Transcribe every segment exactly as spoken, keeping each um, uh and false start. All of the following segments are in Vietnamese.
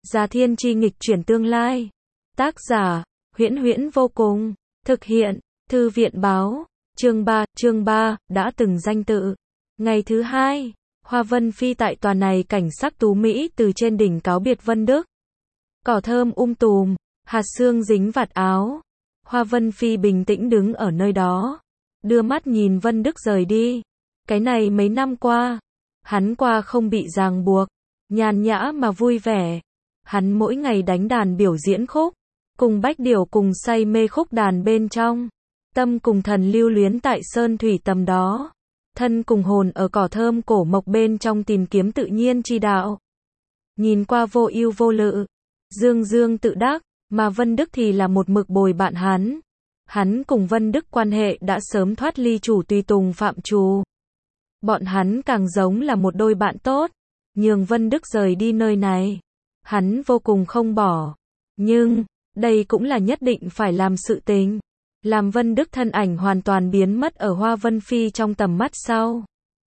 Già Thiên chi nghịch chuyển tương lai. Tác giả, Huyễn Huyễn vô cùng. Thực hiện, Thư viện báo. Chương ba, chương ba, đã từng danh tự. Ngày thứ hai, Hoa Vân Phi tại tòa này cảnh sắc tú mỹ từ trên đỉnh cáo biệt Vân Đức. Cỏ thơm um tùm, hạt sương dính vạt áo. Hoa Vân Phi bình tĩnh đứng ở nơi đó, đưa mắt nhìn Vân Đức rời đi. Cái này mấy năm qua, hắn qua không bị ràng buộc, nhàn nhã mà vui vẻ. Hắn mỗi ngày đánh đàn biểu diễn khúc, cùng Bách Điểu cùng say mê khúc đàn bên trong. Tâm cùng thần lưu luyến tại sơn thủy tầm đó. Thân cùng hồn ở cỏ thơm cổ mộc bên trong tìm kiếm tự nhiên chi đạo. Nhìn qua vô ưu vô lự, dương dương tự đắc, mà Vân Đức thì là một mực bồi bạn hắn. Hắn cùng Vân Đức quan hệ đã sớm thoát ly chủ tùy tùng phạm trù. Bọn hắn càng giống là một đôi bạn tốt, nhường Vân Đức rời đi nơi này. Hắn vô cùng không bỏ. Nhưng, đây cũng là nhất định phải làm sự tình. Làm Vân Đức thân ảnh hoàn toàn biến mất ở Hoa Vân Phi trong tầm mắt sau.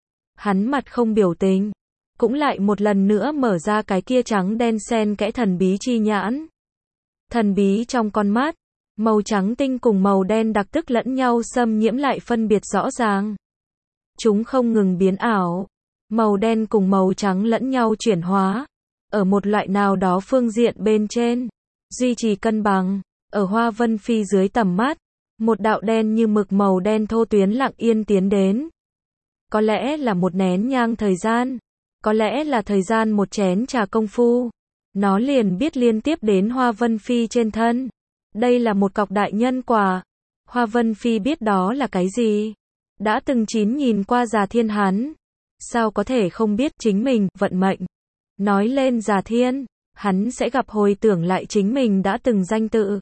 Hắn mặt không biểu tình, cũng lại một lần nữa mở ra cái kia trắng đen xen kẽ thần bí chi nhãn. Thần bí trong con mắt, màu trắng tinh cùng màu đen đặc tức lẫn nhau xâm nhiễm lại phân biệt rõ ràng. Chúng không ngừng biến ảo, màu đen cùng màu trắng lẫn nhau chuyển hóa, ở một loại nào đó phương diện bên trên, duy trì cân bằng. Ở Hoa Vân Phi dưới tầm mắt, một đạo đen như mực màu đen thô tuyến lặng yên tiến đến. Có lẽ là một nén nhang thời gian, có lẽ là thời gian một chén trà công phu, nó liền biết liên tiếp đến Hoa Vân Phi trên thân. Đây là một cọc đại nhân quả. Hoa Vân Phi biết đó là cái gì. Đã từng chín nhìn qua Già Thiên hắn, sao có thể không biết chính mình, vận mệnh. Nói lên Già Thiên, hắn sẽ gặp hồi tưởng lại chính mình đã từng danh tự.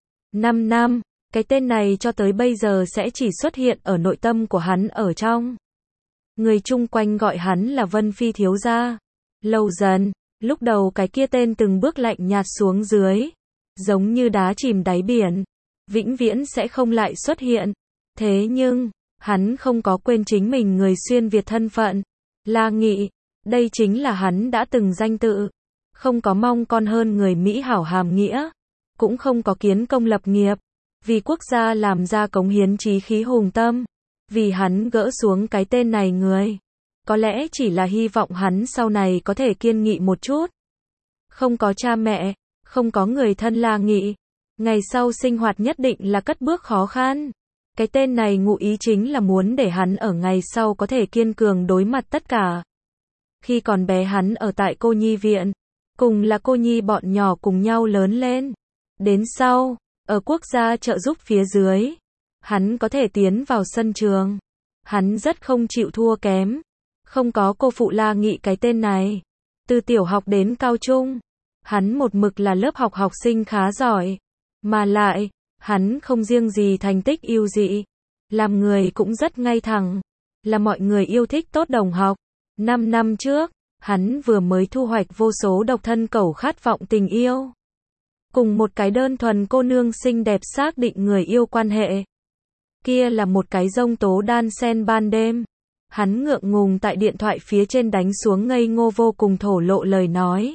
Năm năm, cái tên này cho tới bây giờ sẽ chỉ xuất hiện ở nội tâm của hắn ở trong. Người chung quanh gọi hắn là Vân Phi thiếu gia. Lâu dần, lúc đầu cái kia tên từng bước lạnh nhạt xuống dưới, giống như đá chìm đáy biển, vĩnh viễn sẽ không lại xuất hiện. Thế nhưng, hắn không có quên chính mình người xuyên Việt thân phận. La Nghị, đây chính là hắn đã từng danh tự. Không có mong con hơn người Mỹ hảo hàm nghĩa, cũng không có kiến công lập nghiệp, vì quốc gia làm ra cống hiến chí khí hùng tâm. Vì hắn gỡ xuống cái tên này người, có lẽ chỉ là hy vọng hắn sau này có thể kiên nghị một chút. Không có cha mẹ, không có người thân La Nghị, ngày sau sinh hoạt nhất định là cất bước khó khăn. Cái tên này ngụ ý chính là muốn để hắn ở ngày sau có thể kiên cường đối mặt tất cả. Khi còn bé hắn ở tại cô nhi viện, cùng là cô nhi bọn nhỏ cùng nhau lớn lên. Đến sau, ở quốc gia trợ giúp phía dưới, hắn có thể tiến vào sân trường. Hắn rất không chịu thua kém. Không có cô phụ La Nghị cái tên này. Từ tiểu học đến cao trung, hắn một mực là lớp học học sinh khá giỏi. Mà lại, hắn không riêng gì thành tích ưu dị, làm người cũng rất ngay thẳng, là mọi người yêu thích tốt đồng học. Năm năm trước, hắn vừa mới thu hoạch vô số độc thân cẩu khát vọng tình yêu. Cùng một cái đơn thuần cô nương xinh đẹp xác định người yêu quan hệ. Kia là một cái giông tố đan sen ban đêm. Hắn ngượng ngùng tại điện thoại phía trên đánh xuống ngây ngô vô cùng thổ lộ lời nói.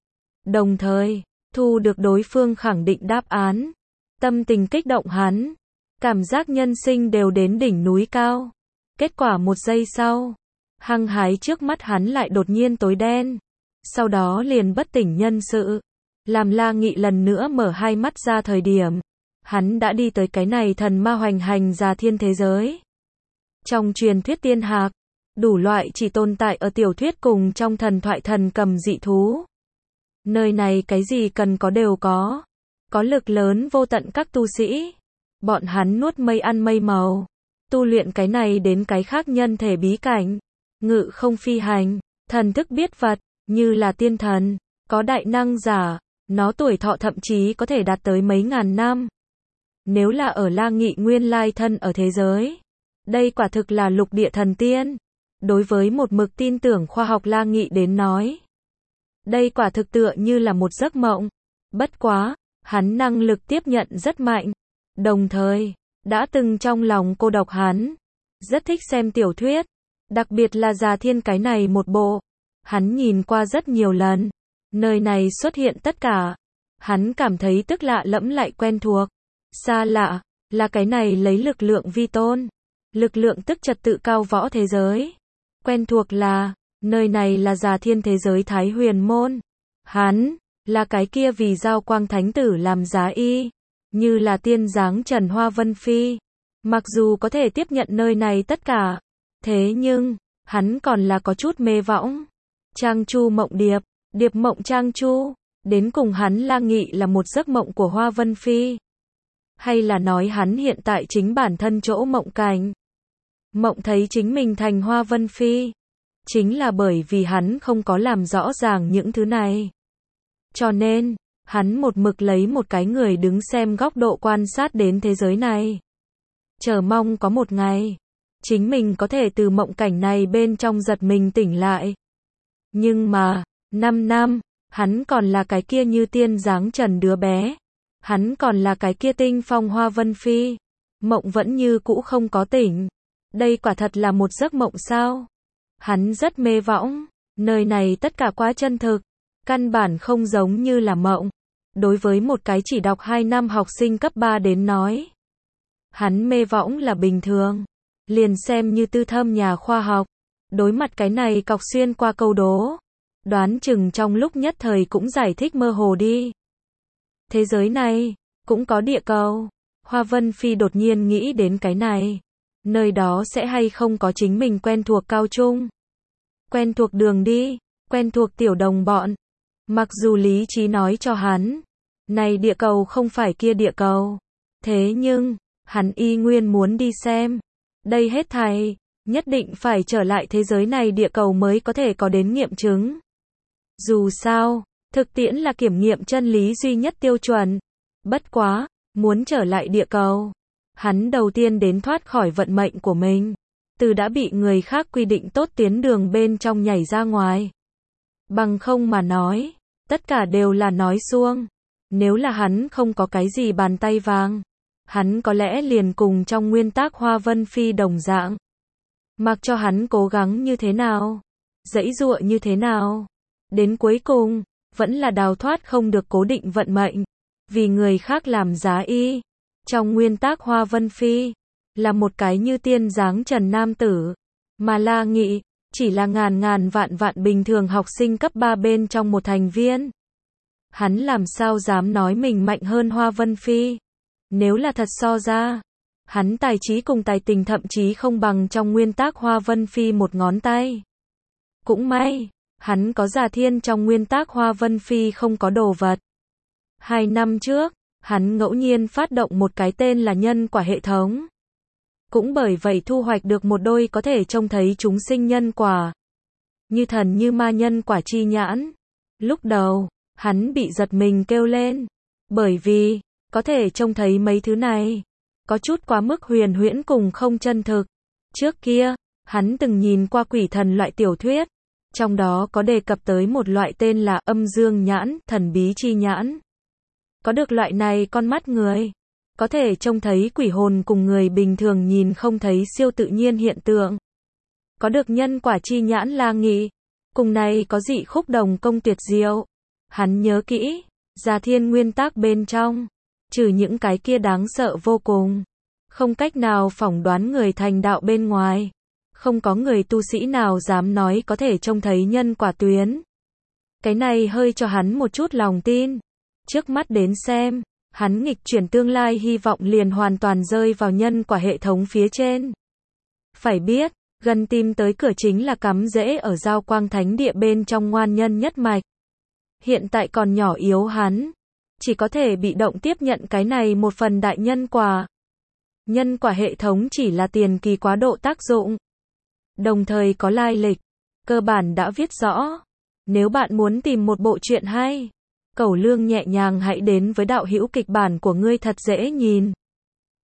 Đồng thời, thu được đối phương khẳng định đáp án. Tâm tình kích động hắn. Cảm giác nhân sinh đều đến đỉnh núi cao. Kết quả một giây sau, hăng hái trước mắt hắn lại đột nhiên tối đen. Sau đó liền bất tỉnh nhân sự. Làm La Nghị lần nữa mở hai mắt ra thời điểm, hắn đã đi tới cái này thần ma hoành hành Già Thiên thế giới. Trong truyền thuyết tiên hạc, đủ loại chỉ tồn tại ở tiểu thuyết cùng trong thần thoại thần cầm dị thú. Nơi này cái gì cần có đều có. Có lực lớn vô tận các tu sĩ. Bọn hắn nuốt mây ăn mây màu. Tu luyện cái này đến cái khác nhân thể bí cảnh. Ngự không phi hành, thần thức biết vật, như là tiên thần. Có đại năng giả, nó tuổi thọ thậm chí có thể đạt tới mấy ngàn năm. Nếu là ở La Nghị nguyên lai thân ở thế giới, đây quả thực là lục địa thần tiên. Đối với một mực tin tưởng khoa học La Nghị đến nói, đây quả thực tựa như là một giấc mộng. Bất quá, hắn năng lực tiếp nhận rất mạnh. Đồng thời, đã từng trong lòng cô độc hắn, rất thích xem tiểu thuyết, đặc biệt là Già Thiên cái này một bộ. Hắn nhìn qua rất nhiều lần. Nơi này xuất hiện tất cả. Hắn cảm thấy tức lạ lẫm lại quen thuộc. Xa lạ, là cái này lấy lực lượng vi tôn. Lực lượng tức trật tự cao võ thế giới. Quen thuộc là, nơi này là Già Thiên thế giới Thái Huyền Môn. Hắn, là cái kia vì Giao Quang Thánh Tử làm giá y. Như là tiên dáng Trần Hoa Vân Phi. Mặc dù có thể tiếp nhận nơi này tất cả. Thế nhưng, hắn còn là có chút mê võng. Trang Chu mộng điệp, điệp mộng Trang Chu. Đến cùng hắn La Nghị là một giấc mộng của Hoa Vân Phi. Hay là nói hắn hiện tại chính bản thân chỗ mộng cảnh. Mộng thấy chính mình thành Hoa Vân Phi. Chính là bởi vì hắn không có làm rõ ràng những thứ này. Cho nên, hắn một mực lấy một cái người đứng xem góc độ quan sát đến thế giới này. Chờ mong có một ngày, chính mình có thể từ mộng cảnh này bên trong giật mình tỉnh lại. Nhưng mà, năm năm, hắn còn là cái kia như tiên dáng trần đứa bé. Hắn còn là cái kia tinh phong Hoa Vân Phi. Mộng vẫn như cũ không có tỉnh. Đây quả thật là một giấc mộng sao? Hắn rất mê võng. Nơi này tất cả quá chân thực. Căn bản không giống như là mộng. Đối với một cái chỉ đọc hai năm học sinh cấp ba đến nói. Hắn mê võng là bình thường. Liền xem như tư thâm nhà khoa học. Đối mặt cái này cọc xuyên qua câu đố. Đoán chừng trong lúc nhất thời cũng giải thích mơ hồ đi. Thế giới này, cũng có địa cầu. Hoa Vân Phi đột nhiên nghĩ đến cái này. Nơi đó sẽ hay không có chính mình quen thuộc cao trung. Quen thuộc đường đi, quen thuộc tiểu đồng bọn. Mặc dù lý trí nói cho hắn, này địa cầu không phải kia địa cầu. Thế nhưng, hắn y nguyên muốn đi xem. Đây hết thảy, nhất định phải trở lại thế giới này địa cầu mới có thể có đến nghiệm chứng. Dù sao, thực tiễn là kiểm nghiệm chân lý duy nhất tiêu chuẩn. Bất quá, muốn trở lại địa cầu. Hắn đầu tiên đến thoát khỏi vận mệnh của mình. Từ đã bị người khác quy định tốt tiến đường bên trong nhảy ra ngoài. Bằng không mà nói, tất cả đều là nói suông. Nếu là hắn không có cái gì bàn tay vàng, hắn có lẽ liền cùng trong nguyên tác Hoa Vân Phi đồng dạng. Mặc cho hắn cố gắng như thế nào, giãy giụa như thế nào, đến cuối cùng, vẫn là đào thoát không được cố định vận mệnh. Vì người khác làm giá y. Trong nguyên tác Hoa Vân Phi, là một cái như tiên dáng trần nam tử. Mà La Nghị, chỉ là ngàn ngàn vạn vạn bình thường học sinh cấp ba bên trong một thành viên. Hắn làm sao dám nói mình mạnh hơn Hoa Vân Phi. Nếu là thật so ra, hắn tài trí cùng tài tình thậm chí không bằng trong nguyên tác Hoa Vân Phi một ngón tay. Cũng may, hắn có Già Thiên trong nguyên tác Hoa Vân Phi không có đồ vật. Hai năm trước, hắn ngẫu nhiên phát động một cái tên là nhân quả hệ thống. Cũng bởi vậy thu hoạch được một đôi có thể trông thấy chúng sinh nhân quả. Như thần như ma nhân quả chi nhãn. Lúc đầu, hắn bị giật mình kêu lên. Bởi vì, có thể trông thấy mấy thứ này. Có chút quá mức huyền huyễn cùng không chân thực. Trước kia, hắn từng nhìn qua quỷ thần loại tiểu thuyết. Trong đó có đề cập tới một loại tên là âm dương nhãn, thần bí chi nhãn. Có được loại này con mắt người, có thể trông thấy quỷ hồn cùng người bình thường nhìn không thấy siêu tự nhiên hiện tượng. Có được nhân quả chi nhãn La Nghị, cùng này có dị khúc đồng công tuyệt diệu. Hắn nhớ kỹ, Già Thiên nguyên tác bên trong, trừ những cái kia đáng sợ vô cùng, không cách nào phỏng đoán người thành đạo bên ngoài, không có người tu sĩ nào dám nói có thể trông thấy nhân quả tuyến. Cái này hơi cho hắn một chút lòng tin. Trước mắt đến xem, hắn nghịch chuyển tương lai hy vọng liền hoàn toàn rơi vào nhân quả hệ thống phía trên. Phải biết, gần tìm tới cửa chính là cắm rễ ở Giao Quang Thánh Địa bên trong ngoan nhân nhất mạch. Hiện tại còn nhỏ yếu hắn, chỉ có thể bị động tiếp nhận cái này một phần đại nhân quả. Nhân quả hệ thống chỉ là tiền kỳ quá độ tác dụng. Đồng thời có lai lịch, cơ bản đã viết rõ. Nếu bạn muốn tìm một bộ truyện hay, Cẩu Lương nhẹ nhàng hãy đến với đạo hữu kịch bản của ngươi thật dễ nhìn.